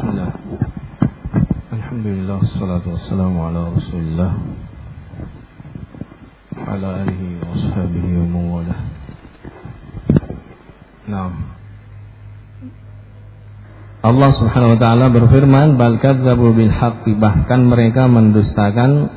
Bismillah. Alhamdulillah, wassalatu wassalamu ala Rasulillah wa ala alihi wa ashabihi wa mawala. Nah, Allah Subhanahu wa taala berfirman, bal kadzdzabu bil haqqi, bahkan mereka mendustakan,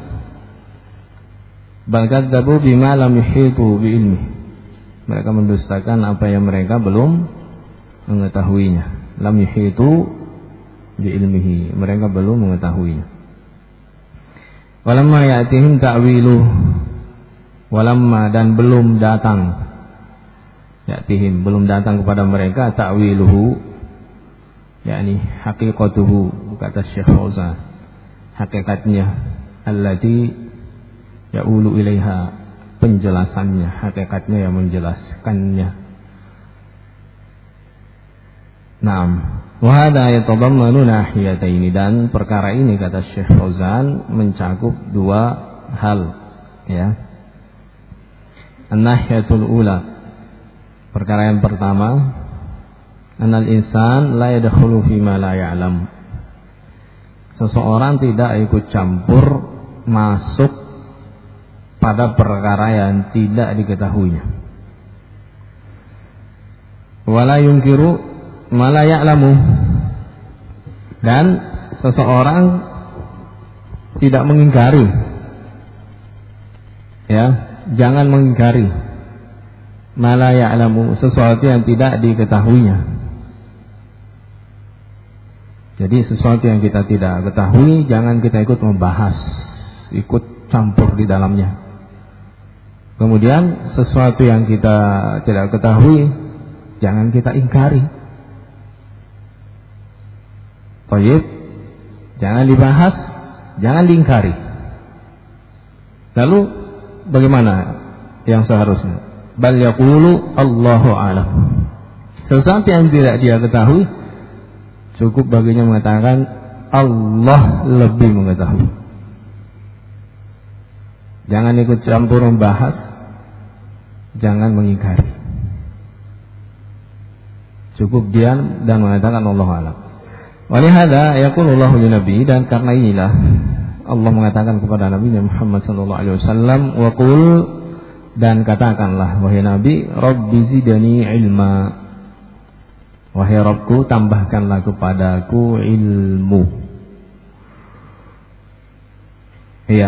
bal kadzdzabu bima lam yuhitu bi ilmi, mereka mendustakan apa yang mereka belum mengetahuinya. Lam yuhitu bi ilmihi, mereka belum mengetahuinya. Walamma ya'tihim ta'wilu, walamma, dan belum datang, ya'tihim, belum datang kepada mereka, ta'wiluhu, yakni haqiqatuhu, kata Syekh Fauzan, hakikatnya, allati ya'ulu ilaiha, penjelasannya, hakikatnya yang menjelaskannya. Naam, wa hadha yatadammanu nahiyataini, dan perkara ini, kata Syekh Fauzan, mencakup dua hal, ya. An-nahiyatul ula, perkara yang pertama, anal insan la yadkhulu fi ma la ya'lam, seseorang tidak ikut campur masuk pada perkara yang tidak diketahuinya. Wala yunkiru ma la ya'lamu, dan seseorang tidak mengingkari, ya, jangan mengingkari ma la ya'lamu, sesuatu yang tidak diketahuinya. Jadi sesuatu yang kita tidak ketahui, jangan kita ikut membahas, ikut campur di dalamnya. Kemudian sesuatu yang kita tidak ketahui, jangan kita ingkari. Tayyib, jangan dibahas, jangan diingkari. Lalu bagaimana yang seharusnya? Bal yaqulu Allahu a'lam, sesuatu yang tidak dia ketahui, cukup baginya mengatakan Allah lebih mengetahui. Jangan ikut campur membahas, jangan mengingkari. Cukup diam dan mengatakan Allah a'lam. Walihada yaqulullahu lin-nabi, dan karena inilah Allah mengatakan kepada Nabi Muhammad sallallahu alaihi wasallam, wa qul, dan katakanlah wahai Nabi, Rabbi zidani ilma, wahai Rabbku, tambahkanlah kepadaku ilmu. Iya.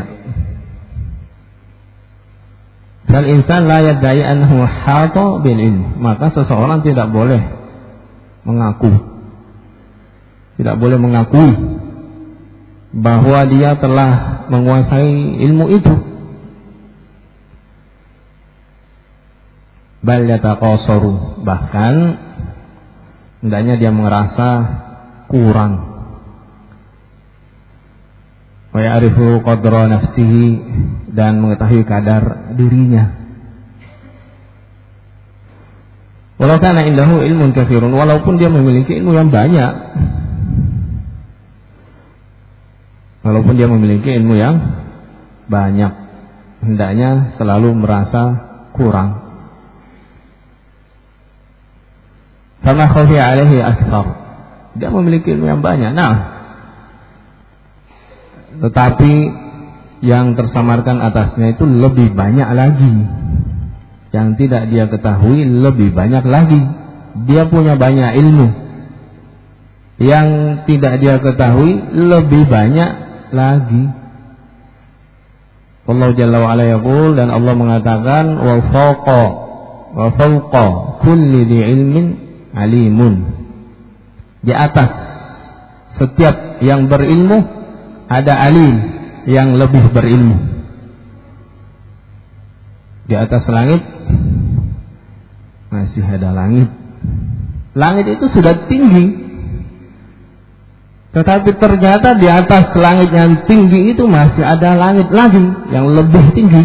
Fal insan la yadda'i annahu hata bil ilm, maka seseorang tidak boleh mengaku, tidak boleh mengakui bahwa dia telah menguasai ilmu itu. Bal yataqasaru, bahkan hendaknya dia merasa kurang. Wa ya'rifu qadra nafsihi, dan mengetahui kadar dirinya. Walau kana indahu ilmun katsirun, walaupun dia memiliki ilmu yang banyak, walaupun dia memiliki ilmu yang banyak, hendaknya selalu merasa kurang. Sama khafi alaihi akthar, dia memiliki ilmu yang banyak, nah, tetapi yang tersamarkan atasnya itu lebih banyak lagi, yang tidak dia ketahui lebih banyak lagi. Dia punya banyak ilmu, yang tidak dia ketahui lebih banyak lagi. Allah Jalla wa Ala yaqul, dan Allah mengatakan, wa fawqa kulli dhi ilmin alimun, di atas setiap yang berilmu ada alim yang lebih berilmu. Di atas langit masih ada langit. Langit itu sudah tinggi, tetapi ternyata di atas langit yang tinggi itu masih ada langit lagi yang lebih tinggi.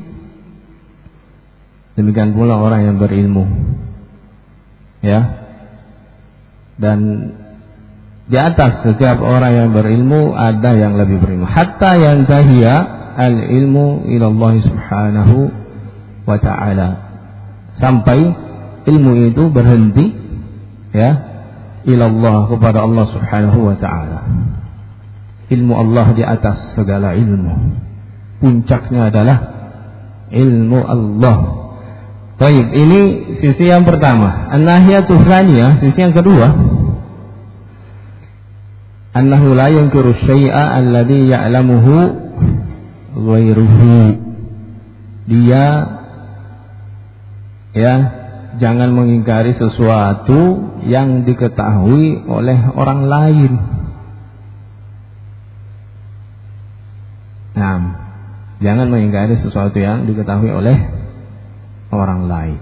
Demikian pula orang yang berilmu, ya. Dan di atas setiap orang yang berilmu ada yang lebih berilmu. Hatta yantahiya al-ilmu ila Allah subhanahu wa ta'ala, sampai ilmu itu berhenti, ya, ilallah, kepada Allah Subhanahu wa ta'ala. Ilmu Allah di atas segala ilmu, puncaknya adalah ilmu Allah. Baik, ini sisi yang pertama. An-nahiyatu tsaniyah, sisi yang kedua, annahu la yunkiru syai'a alladhi ya'lamuhu ghairuhu. Dia jangan mengingkari sesuatu yang diketahui oleh orang lain. Nah, jangan mengingkari sesuatu yang diketahui oleh orang lain.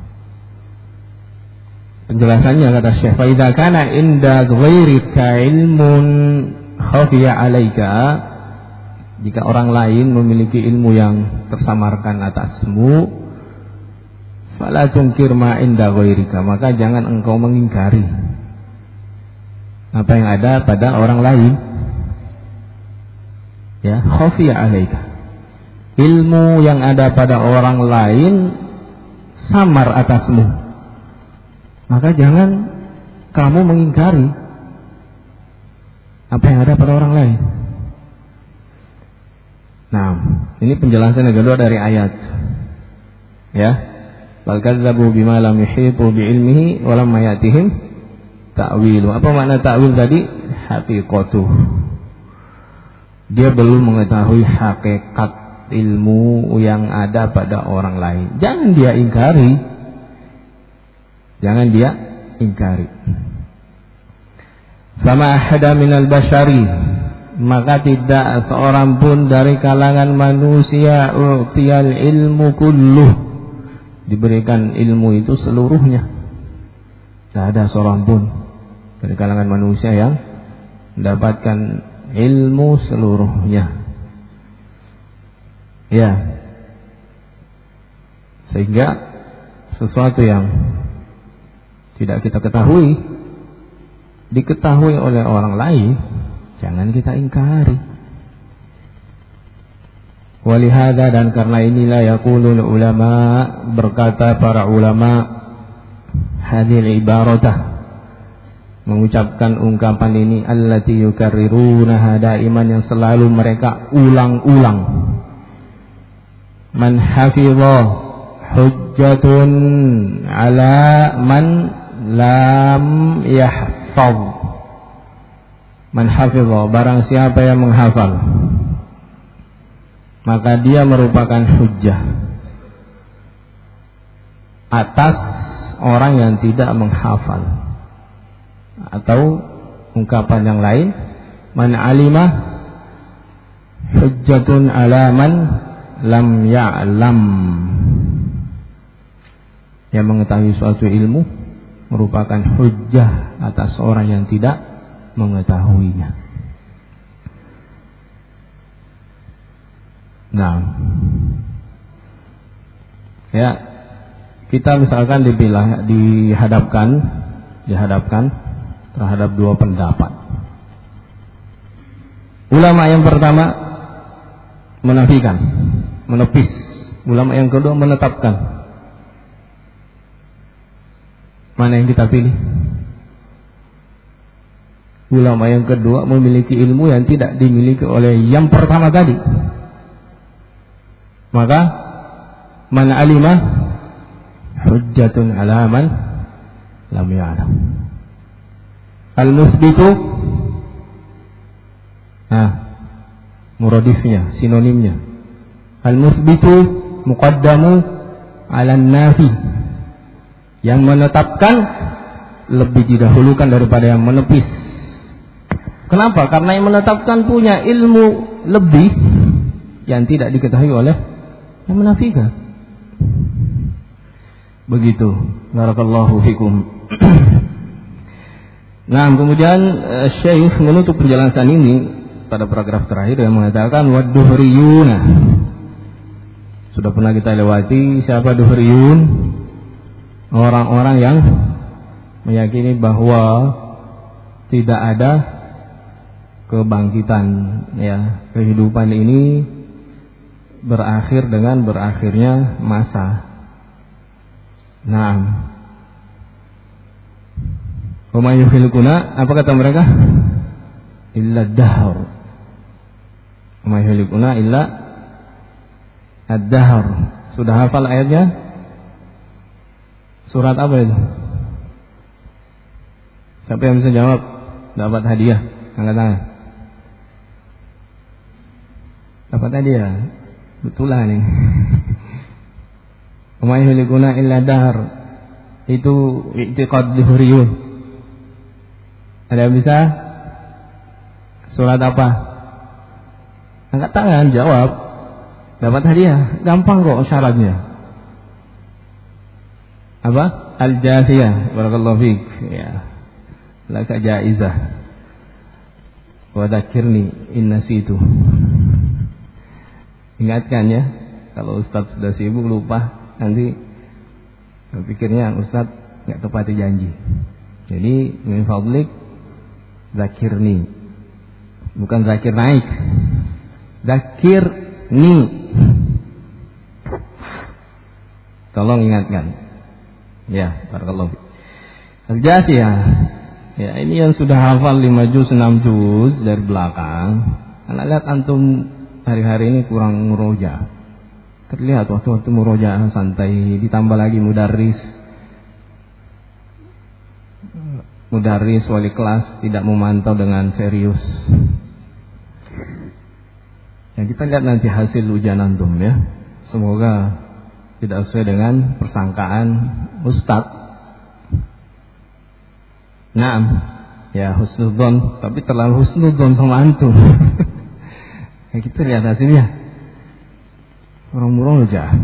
Penjelasannya kata Syekh, fa idza kana inda ghairika ilmun khafiya 'alaika, jika orang lain memiliki ilmu yang tersamarkan atasmu, fala tunkir ma inda ghairika, maka jangan engkau mengingkari apa yang ada pada orang lain. Ya, khafiya 'alaika, ilmu yang ada pada orang lain samar atasmu, maka jangan kamu mengingkari apa yang ada pada orang lain. Nah, ini penjelasan yang kedua dari ayat. Ya, bal kadzabu bima lam yuhitu bi'ilmihi wa lam ya'tihim ta'wilu. Apa makna ta'wil tadi? Haqiqatuh. Dia belum mengetahui hakikat ilmu yang ada pada orang lain. Jangan dia ingkari. Jangan dia ingkari. Fama ahada minal bashari, maka tidak seorang pun dari kalangan manusia u'tiyal ilmu kulluh, diberikan ilmu itu seluruhnya. Tidak ada seorang pun dari kalangan manusia yang mendapatkan ilmu seluruhnya. Ya, sehingga sesuatu yang tidak kita ketahui diketahui oleh orang lain, jangan kita ingkari. Walihada, dan karena inilah yaqulul ulama, berkata para ulama, hadhil ibaratah, mengucapkan ungkapan ini, allati yukarrirunaha daiman, yang selalu mereka ulang-ulang. Man hafidha hujjatun ala man lam yahfaz. Man hafidha, barang siapa yang menghafal, maka dia merupakan hujjah atas orang yang tidak menghafal. Atau ungkapan yang lain, man alimah hujjatun ala man lam ya'lam. Yang mengetahui suatu ilmu merupakan hujjah atas orang yang tidak mengetahuinya. Nah, ya, kita misalkan dihadapkan terhadap dua pendapat. Ulama yang pertama menafikan, menepis. Ulama yang kedua menetapkan. Mana yang kita pilih? Ulama yang kedua memiliki ilmu yang tidak dimiliki oleh yang pertama tadi. Maka man alimah hujjatun ala man lam ya'lam. Al-musbitu, muradifnya, sinonimnya. Al-musbitu muqaddamu ala nafi. Yang menetapkan lebih didahulukan daripada yang menepis. Kenapa? Karena yang menetapkan punya ilmu lebih yang tidak diketahui oleh yang menafikan. Begitu. Barakallahu fikum. Nah, kemudian Syekh menutup penjelasan ini pada paragraf terakhir yang mengatakan wad-duhriyuna. Sudah pernah kita lewati siapa duhriyun? Orang-orang yang meyakini bahwa tidak ada kebangkitan, ya, kehidupan ini berakhir dengan berakhirnya masa. Nah, Wa ma yuhlikuna, apa kata mereka? Illa dahr. Wa ma yuhlikuna illa ad-dahr. Sudah hafal ayatnya? Surat apa itu? Siapa yang bisa jawab? Dapat hadiah. Angkat tangan. Dapat hadiah. Betulan nih. Wa ma yuhlikuna illa dahr. Itu i'tiqad zuhriyun. Ada yang bisa? Surat apa? Angkat tangan, jawab. Dapat hadiah. Gampang kok syaratnya. Apa? Al-Jathiyah. Barakallahu fiik. Ya. Laka jaizah. Wa dzakirni in nasitu. Ingatkan ya. Kalau Ustaz sudah sibuk lupa, nanti pikirnya Ustaz enggak tepati janji. Jadi min fadlik dzakirni. Bukan zakir naik. Dzakirni. Tolong ingatkan. Ya, barakallahu. Al-Jathiyah. Ya, ini yang sudah hafal 5 juz 6 juz dari belakang. Anak lihat antum hari-hari ini kurang murojaah. Terlihat waktu-waktu murojaah santai, ditambah lagi mudarris wali kelas tidak memantau dengan serius. Ya, kita lihat nanti hasil ujian antum ya. Semoga tidak sesuai dengan persangkaan Ustadz. Naam, ya husnudzon, tapi terlalu husnudzon sama antum. Ya, kita lihat hasilnya. Orang murojaah.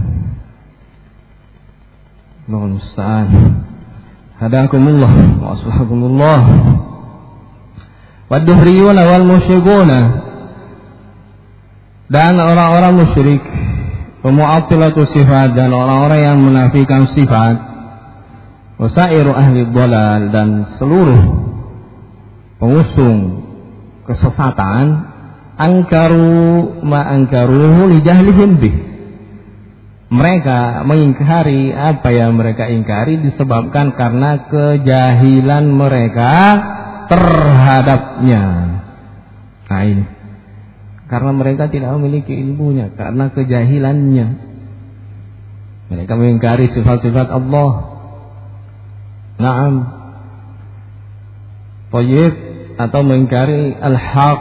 Allahul musta'an. Hadakumullah wa aslahakumullah. Wad-duhriyun wal musyrikun. Dan orang-orang musyrik, pemu'attilatu sifat, dan orang-orang yang menafikan sifat. Wasairu ahli dhalal, dan seluruh pengusung kesesatan, angkaru ma angkaruhu li jahlihim bih. Mereka mengingkari apa yang mereka ingkari disebabkan karena kejahilan mereka terhadapnya. Nah ini, karena mereka tidak memiliki ilmunya, karena kejahilannya mereka mengingkari sifat-sifat Allah. Naam, Tayyib, atau mengingkari al-haq.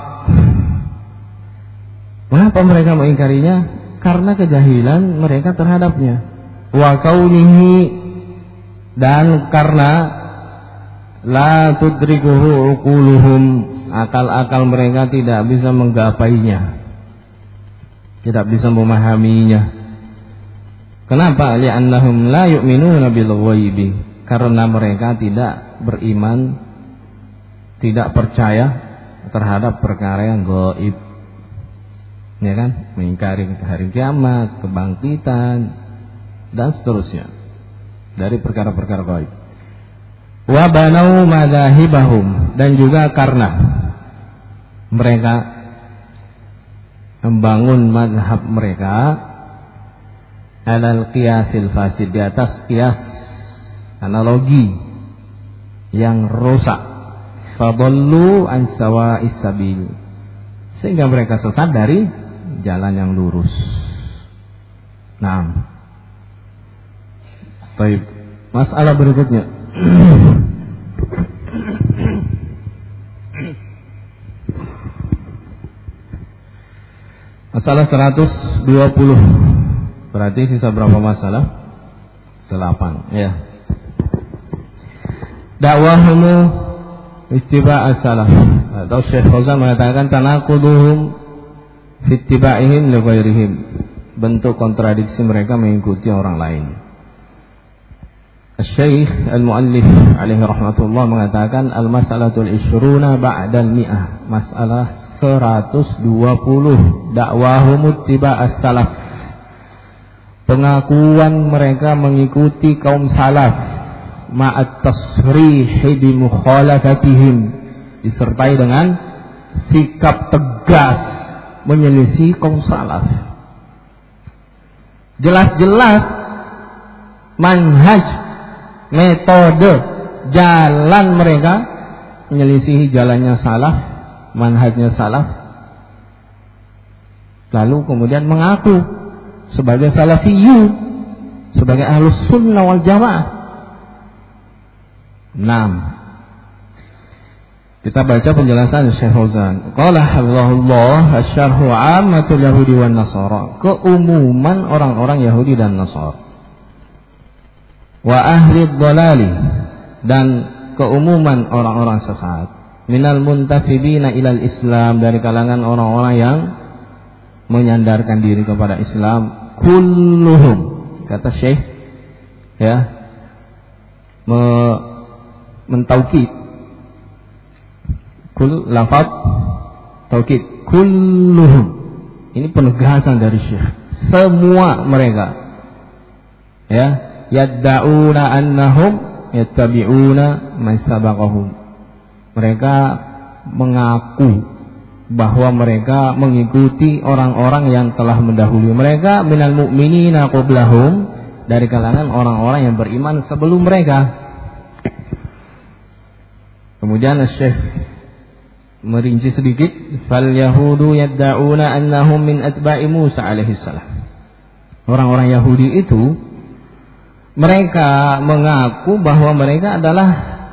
Mengapa mereka mengingkarinya? Karena kejahilan mereka terhadapnya. Wa kaunihi, dan karena la tudrikuhu uquluhum, akal-akal mereka tidak bisa menggapainya, tidak bisa memahaminya. Kenapa? Li'annahum la yu'minuna bil ghaibi. Karena mereka tidak beriman, tidak percaya terhadap perkara yang gaib, ya kan? Mengingkari hari kiamat, kebangkitan, dan seterusnya dari perkara-perkara gaib. Wa banau madzahibahum, dan juga karena mereka membangun mazhab mereka alal qiyasil fasid, di atas qiyas analogi yang rusak. Fadallu an sawa'is sabil, sehingga mereka sesat dari jalan yang lurus. Nah, baik, masalah berikutnya. Masalah 120. Berarti sisa berapa masalah? 8, ya. Dakwahumu ittiba' as-salaf. Atau Syekh Fauzan mengatakan tanaquduhum fi ittiba'ihim li ghairihim, bentuk kontradiksi mereka mengikuti orang lain. Syekh Al-Muallif alaihi rahmatullah mengatakan al-mas'alatul 20 ba'dal mi'ah, masalah 120, dakwahum ittiba' as-salaf, pengakuan mereka mengikuti kaum salaf, ma'at tasrihi bi mukhalafatihim, disertai dengan sikap tegas menyelisih kaum salaf. Jelas-jelas manhaj, metode, jalan mereka, menyelisihi jalannya salaf, manhajnya salaf, lalu kemudian mengaku sebagai salafiyun, sebagai ahlus sunnah wal jamaah. 6. Kita baca penjelasan Syekh Fauzan. Qala hafizahullah asy-syarhu 'ammatul yahudi wan nasara. Keumuman orang-orang Yahudi dan Nasara. Wa ahli dhalali, dan keumuman orang-orang sesat. Minal muntasibina ilal Islam, dari kalangan orang-orang yang menyandarkan diri kepada Islam. Kulluhum, kata Syekh, ya, mentaukid. Kul lafaz taukid, kulluhum, ini penegasan dari Syekh, semua mereka, ya, yadda'una annahum yattabi'una man sabaqahum, mereka mengaku bahwa mereka mengikuti orang-orang yang telah mendahului mereka, minal mu'minina qablahum, dari kalangan orang-orang yang beriman sebelum mereka. Kemudian Syekh merinci sedikit, fal yahudu yadda'una annahum min atba'i Musa alaihi salam. Orang-orang Yahudi itu mereka mengaku bahwa mereka adalah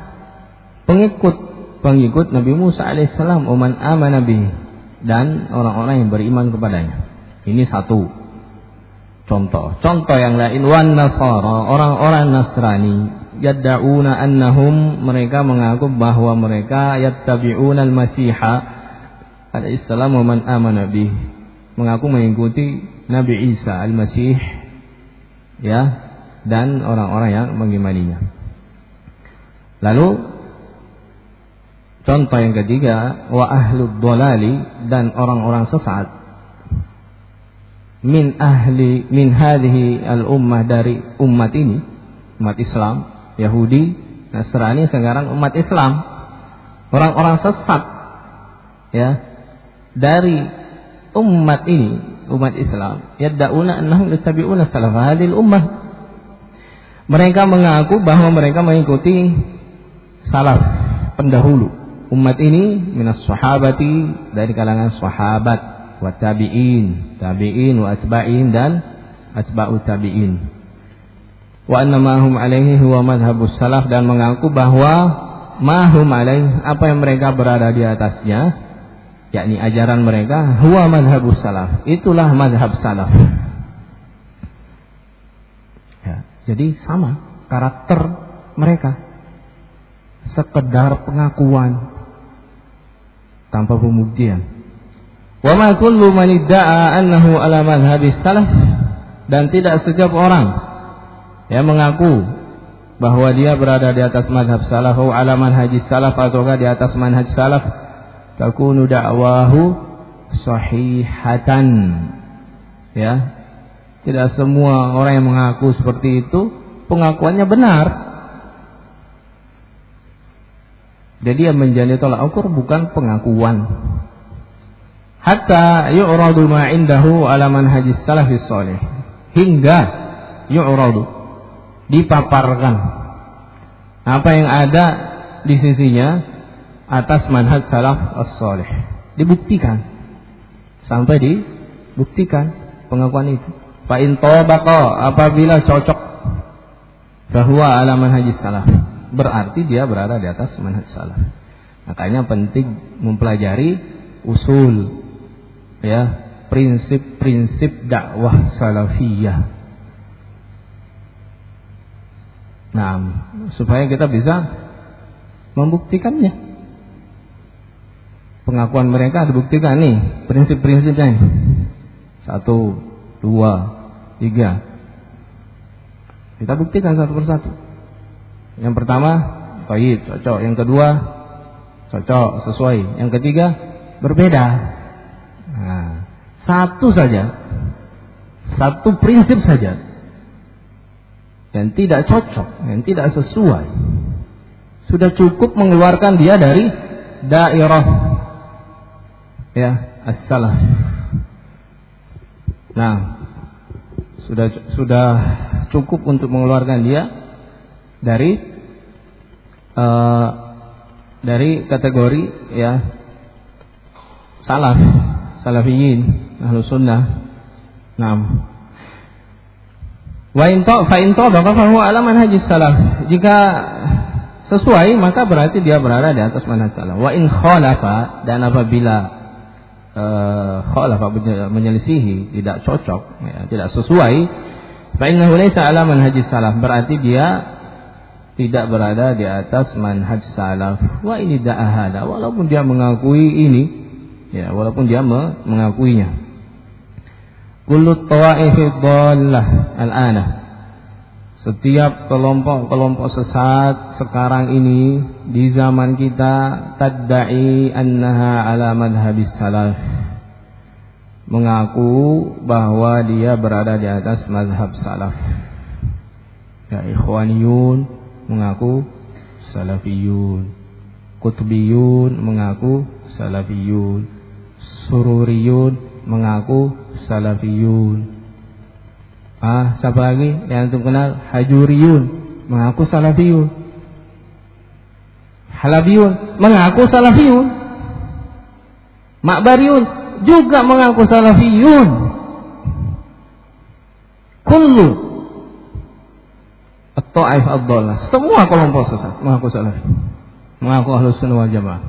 pengikut Nabi Musa alaihi salam, man amana bihi, dan orang-orang yang beriman kepadanya. Ini satu contoh. Contoh yang lain, wan nasara, orang-orang Nasrani, yadda'una annahum, mereka mengaku bahwa mereka yattabi'una al-masiha alaihi salam wa man amana bih, mengaku mengikuti Nabi Isa al-Masih, ya, dan orang-orang yang mengimaninya. Lalu contoh yang ketiga, wa ahlud dhalali, dan orang-orang sesat, min hadhihi al-ummah, dari umat ini, umat Islam, Yahudi, Nasrani, sekarang umat Islam, orang-orang sesat, ya, dari umat ini, umat Islam, yadda'una annahum yattabi'una salaf hadhil ummah, mereka mengaku bahwa mereka mengikuti salaf, pendahulu umat ini, minas sahabati, dari kalangan sahabat, wa tabi'in, wa atba'in, dan atba'u tabi'in, wa annamahum alaihi huwa madhabus salaf, dan mengaku bahwa mahum alaihi, apa yang mereka berada di atasnya, yakni ajaran mereka, huwa madhabus salaf, itulah madhab salaf, ya. Jadi sama karakter mereka, sekedar pengakuan tanpa pembuktian. Wa ma kullu man idda'a annahu ala madhhabis salaf, dan tidak setiap orang yang mengaku bahwa dia berada di atas madhab salaf, atau ala manhajis salaf, ataukah di atas manhaj salaf, takunu da'wahu sahihatan, ya, tidak semua orang yang mengaku seperti itu pengakuannya benar. Jadi yang menjadi tolak ukur bukan pengakuan, hatta yu'radu ma indahu ala manhajis salafis salih, hingga yu'radu, dipaparkan apa yang ada di sisinya atas manhaj salaf as-salih, dibuktikan, sampai dibuktikan pengakuan itu. Fa in tabaqa, apabila cocok, bahwa ala manhajis salaf, berarti dia berada di atas manhaj salaf. Makanya penting mempelajari usul, ya, prinsip-prinsip dakwah salafiyah. Nah, supaya kita bisa membuktikannya. Pengakuan mereka dibuktikan nih, prinsip-prinsipnya nih. 1, 2, 3. Kita buktikan satu persatu. Yang pertama, baik, cocok. Yang kedua, cocok, sesuai. Yang ketiga, berbeda. Nah, satu saja, satu prinsip saja yang tidak cocok, yang tidak sesuai, sudah cukup mengeluarkan dia dari dairah, ya, as-salaf. Nah, sudah cukup untuk mengeluarkan dia dari dari kategori ya salafiyin, ahlus sunnah. Naam. Wa in tabaqa fa huwa ala manhajis salaf. Jika sesuai maka berarti dia berada di atas manhaj salaf. Wa in khalafa, dan apabila khalafa menyelisihi, tidak cocok, ya, tidak sesuai, fa innahu laysa ala manhajis salaf, berarti dia tidak berada di atas manhaj salaf. Wa ini da'ahada, walaupun dia mengakui ini, ya, walaupun dia mengakuinya. Kullu tawaifi dhallah al-ana, setiap kelompok-kelompok sesat sekarang ini di zaman kita tadda'i annaha ala madhabis salaf, mengaku bahwa dia berada di atas mazhab salaf. Ya, ikhwaniyun mengaku salafiyun, qutbiyun mengaku salafiyun, sururiyun mengaku salafiyun. Siapa lagi yang antum kenal? Hajuriyun mengaku salafiyun. Halabiyun mengaku salafiyun. Ma'bariyun juga mengaku salafiyun. Kullu at-ta'if ad-dhallah, semua kelompok sesat mengaku salafi, mengaku ahlus sunnah wal jamaah.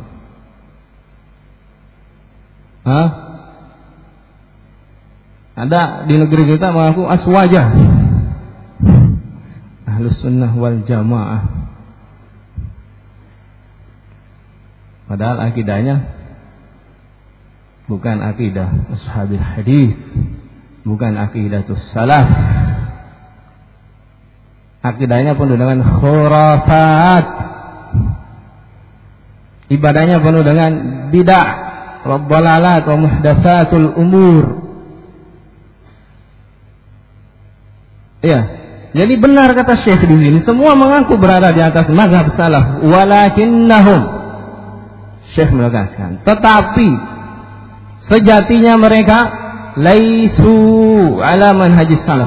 Ada di negeri kita mengaku aswajah, ahlus sunnah wal jamaah, padahal akidahnya bukan akidah ashabil hadis, bukan akidatus salaf. Akidahnya penuh dengan khurafat, ibadahnya penuh dengan bid'ah, rabbalalat wa muhdatsatul umur. Ya, jadi benar kata Syekh di sini, semua mengaku berada di atas mazhab salaf, walakinnahum, Syekh menegaskan, tetapi sejatinya mereka laisu ala manhajis salaf,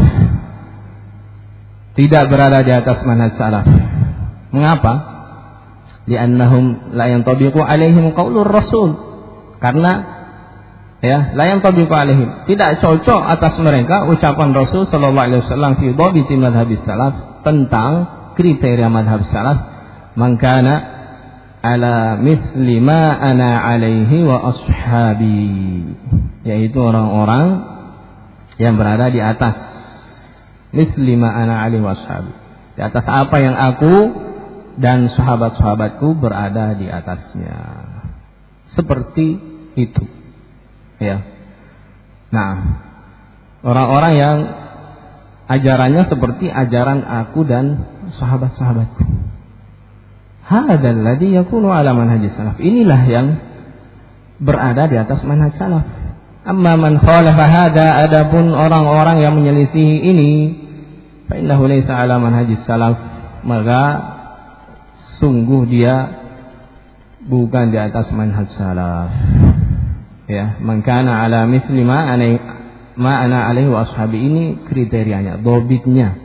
tidak berada di atas manhaj salaf. Mengapa? Li'annahum la yantabiqu alaihim qaulur rasul, karena ya, la yantabiqu alaihim, tidak cocok atas mereka ucapan Rasul sallallahu alaihi wasallam fi dhabiti madhhabis salaf, tentang kriteria madhab salaf. Man kana ala mithli ma ana alaihi wa ashabi, yaitu orang-orang yang berada di atas mithli ma ana alaihi wa ashabi, di atas apa yang aku dan sahabat-sahabatku berada di atasnya, seperti itu. Ya. Nah, orang-orang yang ajarannya seperti ajaran aku dan sahabat-sahabatku, hadzal ladzi yakunu ala manhajis salaf, inilah yang berada di atas manhaj salaf. Amma man khalafa hadza, adapun orang-orang yang menyelisihi ini, fa innahu laysa ala manhajis salaf, maka sungguh dia bukan di atas manhaj salaf. Ya, man kana ala mithli ma ana alaihi wa ashabi, ini kriterianya, dobitnya.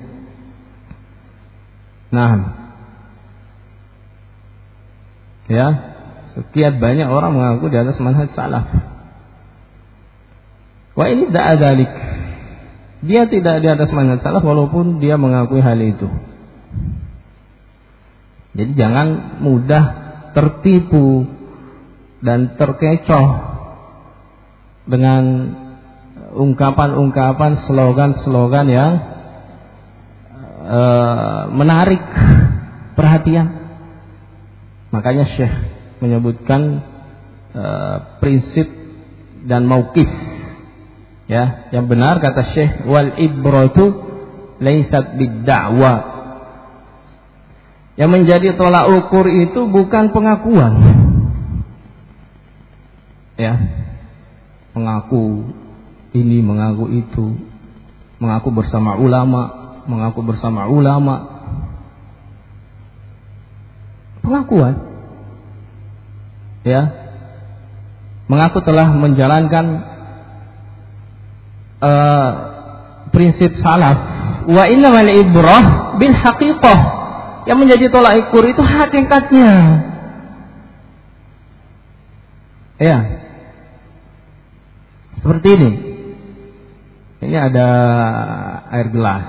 Nah, ya, sekian banyak orang mengaku di atas manhaj salaf. Wa ini da'adzalik, dia tidak di atas manhaj salaf walaupun dia mengakui hal itu. Jadi jangan mudah tertipu dan terkecoh dengan ungkapan-ungkapan, slogan-slogan yang menarik perhatian. Makanya Syekh menyebutkan prinsip dan mauqif. Ya, yang benar kata Syekh, wal ibratu laysat bid-da'wa. Yang menjadi tolak ukur itu bukan pengakuan. Ya. Mengaku ini, mengaku itu, mengaku bersama ulama, mengaku bersama ulama. Pengakuan, ya, mengaku telah menjalankan prinsip salaf. Wa innamal ibrah bil haqiqah, Yang menjadi tolak ukur itu hakikatnya. Ya. Seperti ini. Ini ada air gelas.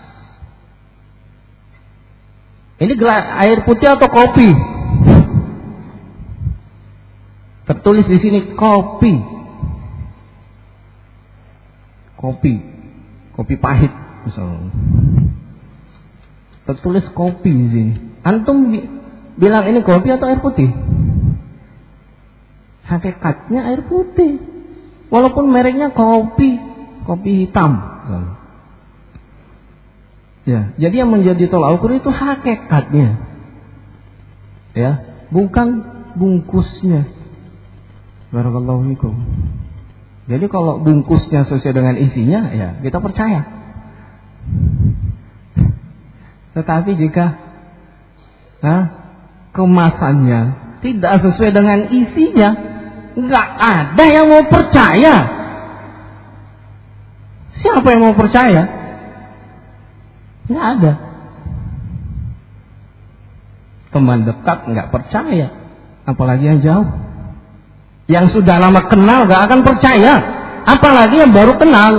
Ini gelas air putih atau kopi? Tertulis di sini kopi. Kopi pahit misalnya. Tertulis kopi di sini. Antum bilang ini kopi atau air putih? Hakikatnya air putih. Walaupun mereknya kopi hitam. Ya, jadi yang menjadi tolak ukur itu hakikatnya. Ya, bukan bungkusnya. Barakallahu fikum. Jadi kalau bungkusnya sesuai dengan isinya, ya kita percaya. Tetapi jika kemasannya tidak sesuai dengan isinya, nggak ada yang mau percaya. Siapa yang mau percaya? Nggak ada. Teman dekat nggak percaya, apalagi yang jauh. Yang sudah lama kenal nggak akan percaya, apalagi yang baru kenal.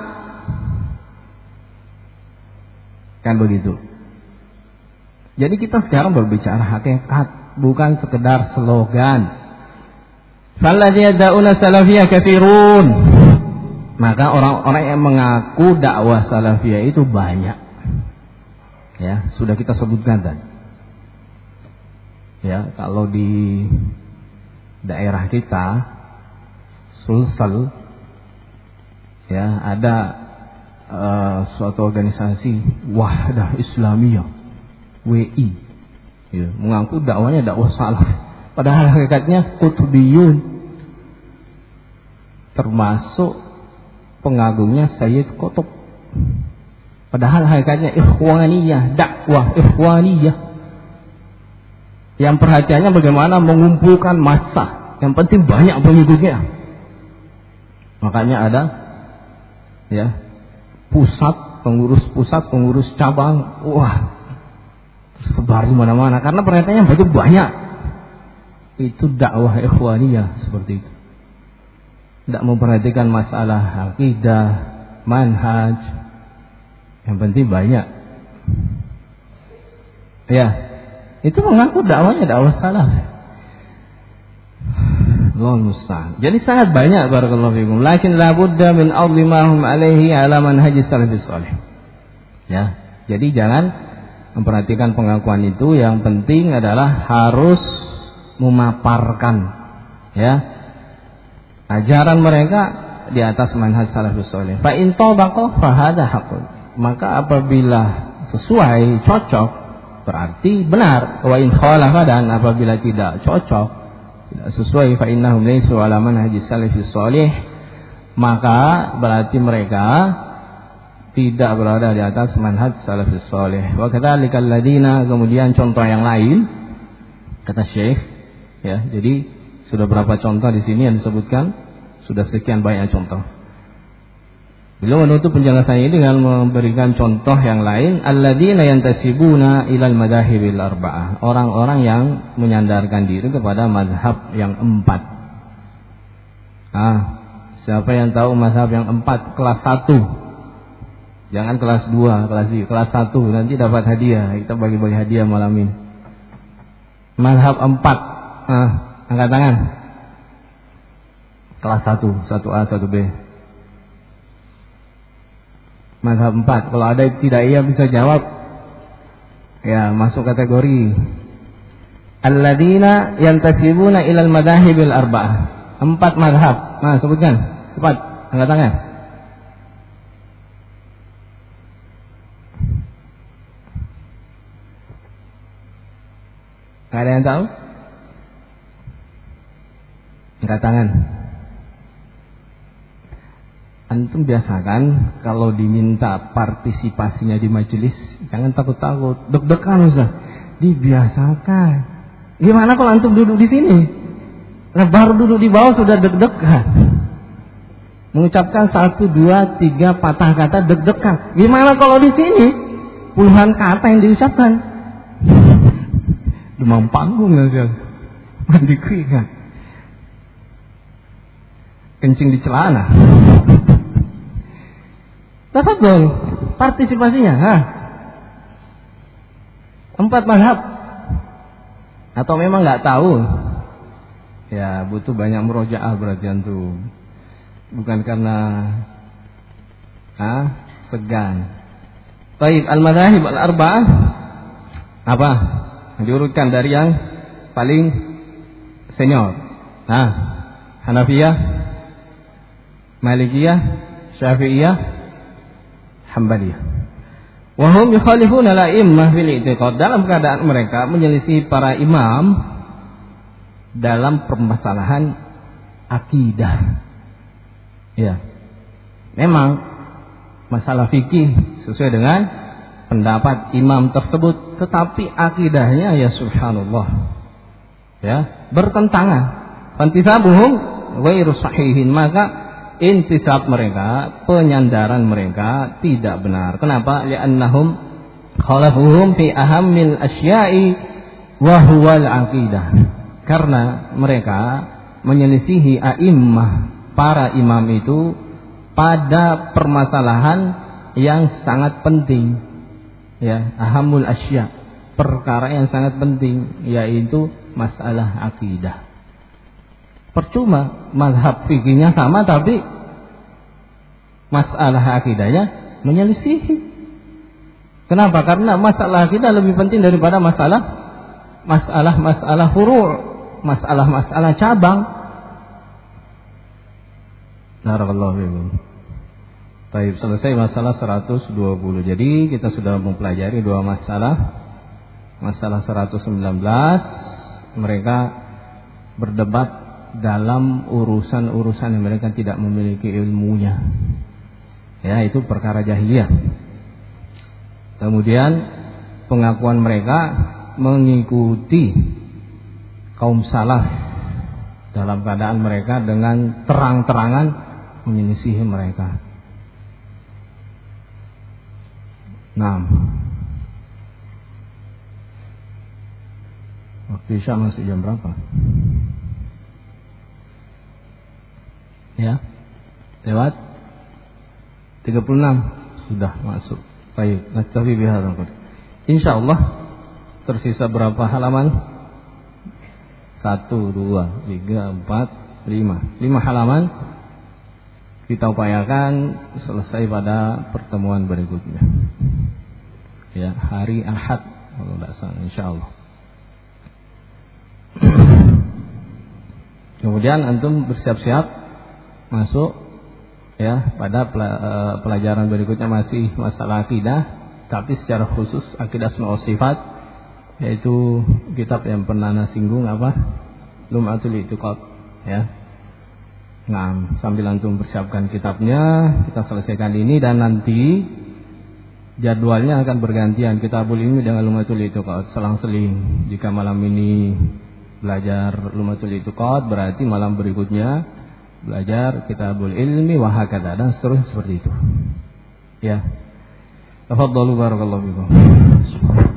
Kan begitu. Jadi kita sekarang berbicara hakikat, bukan sekedar slogan. Falladzi yad'una salafiyah katsirun. Maka orang-orang yang mengaku dakwah salafiyah itu banyak. Ya, sudah kita sebutkan tadi. Ya, kalau di daerah kita Sulsel, ya ada suatu organisasi Wahdah Islamiyah WI, ya, mengaku dakwahnya dakwah salaf, padahal hakikatnya Qutbiyun, termasuk pengagumnya Sayyid Qutb, padahal hakikatnya ikhwaniyah, dakwah ikhwaniyah, yang perhatiannya bagaimana mengumpulkan massa, yang penting banyak pengikutnya. Makanya ada ya pengurus pusat, pengurus cabang, wah tersebar di mana-mana karena perhatiannya begitu banyak. Itu dakwah ikhwaniyah seperti itu. Tidak memperhatikan masalah akidah, manhaj, yang penting banyak. Ya, itu mengaku dakwahnya dakwah salaf. Allahu musta'an. Jadi sangat banyak barakallahu fikum. Lakin la budda min adli ma hum alaihi ala manhaj salafis salih. Ya, jadi jangan memperhatikan pengakuan itu, yang penting adalah harus memaparkan ya ajaran mereka di atas manhaj salafus salih. Fa in tabaqa fa hadha haqqun. Maka apabila sesuai, cocok, berarti benar. Wa in khalafa, dan apabila tidak cocok, tidak sesuai, fa innahum laysu ala manhaj salafus salih, maka berarti mereka tidak berada di atas manhaj salafus salih. Wa kadzalikal ladina, kemudian contoh yang lain kata Syekh ya. Jadi sudah berapa contoh di sini yang disebutkan? Sudah sekian banyak contoh. Beliau menutup penjelasannya ini dengan memberikan contoh yang lain. Alladzina yantasibuna ilal madhahibil arba'ah. Orang-orang yang menyandarkan diri kepada mazhab yang 4. Siapa yang tahu mazhab yang 4? Kelas 1. Jangan kelas 2, kelas 1. Nanti dapat hadiah. Kita bagi-bagi hadiah malam ini. Mazhab 4. Angkat tangan. Kelas 1, 1A, 1B. Mazhab 4. Kalau ada tidak iya bisa jawab. Ya, masuk kategori. Alladzina yantasibuna ilal madhahibil arba'ah. 4 mazhab. Nah, sebutkan. Cepat, angkat tangan. Gak ada yang tahu? Angkat tangan. Antum biasakan kalau diminta partisipasinya di majelis, jangan takut-takut, deg-degan Ustaz. Dibiasakan. Gimana kalau antum duduk di sini? Nah, baru duduk di bawah sudah deg-degan. Mengucapkan 1, 2, 3 patah kata deg-degan. Gimana kalau di sini? Puluhan kata yang diucapkan. demam panggung aja, mandi keringat, kencing di celana. Tafadhol, partisipasinya. 4 mazhab. Atau memang nggak tahu? Ya butuh banyak murojaah berarti antum. Bukan karena segan. Baik, al-madzahib al-arba'ah apa? Diurutkan dari yang paling senior. Hanafiyah, Malikiyah, Syafi'iyah, Hambaliyah. Wa hum yukhalifuna al-a'immah fil i'tiqad, dalam keadaan mereka menyelisih para imam dalam permasalahan akidah. Ya. Memang masalah fikih sesuai dengan pendapat imam tersebut, tetapi akidahnya ya subhanallah ya bertentangan. Fantisabuhum ghairu sahihin, maka intisab mereka, penyandaran mereka tidak benar. Kenapa? Li'annahum khalafuhum fi ahammil asya'i wa huwal aqidah. Karena mereka menyelisihi a'immah, para imam itu pada permasalahan yang sangat penting, ya, ahamul asya, perkara yang sangat penting, yaitu masalah akidah. Percuma mazhab fikihnya sama tapi masalah akidahnya menyelisihi. Kenapa? Karena masalah akidah lebih penting daripada masalah furu', masalah cabang. Barakallahu fiikum. Baik, selesai masalah 120. Jadi kita sudah mempelajari 2 masalah. Masalah 119 mereka berdebat dalam urusan-urusan yang mereka tidak memiliki ilmunya. Ya, itu perkara jahiliyah. Kemudian pengakuan mereka mengikuti kaum salaf dalam keadaan mereka dengan terang-terangan menyelisihi mereka. Waktu Isya masih jam berapa? Ya, lewat 36 sudah masuk. Baik, naktafi bihadzal qadar. Insyaallah tersisa berapa halaman? 1, 2, 3, 4, 5. 5 halaman kita upayakan selesai pada pertemuan berikutnya. Ya, hari Ahad kalau tidak salah, insyaallah. Kemudian antum bersiap-siap masuk ya pada pelajaran berikutnya, masih masalah akidah, tapi secara khusus akidah asma wa sifat, yaitu kitab yang pernah ana singgung apa? Lum'atul I'tiqad ya. Sambil antum persiapkan kitabnya, kita selesaikan ini dan nanti jadwalnya akan bergantian. Kitabul Ilmi dengan Lum'atul I'tiqad selang-seling. Jika malam ini belajar Lum'atul I'tiqad, berarti malam berikutnya belajar Kitabul Ilmi wa hakadha, dan seterusnya seperti itu. Ya. Tafadhalu barakallahu fikum.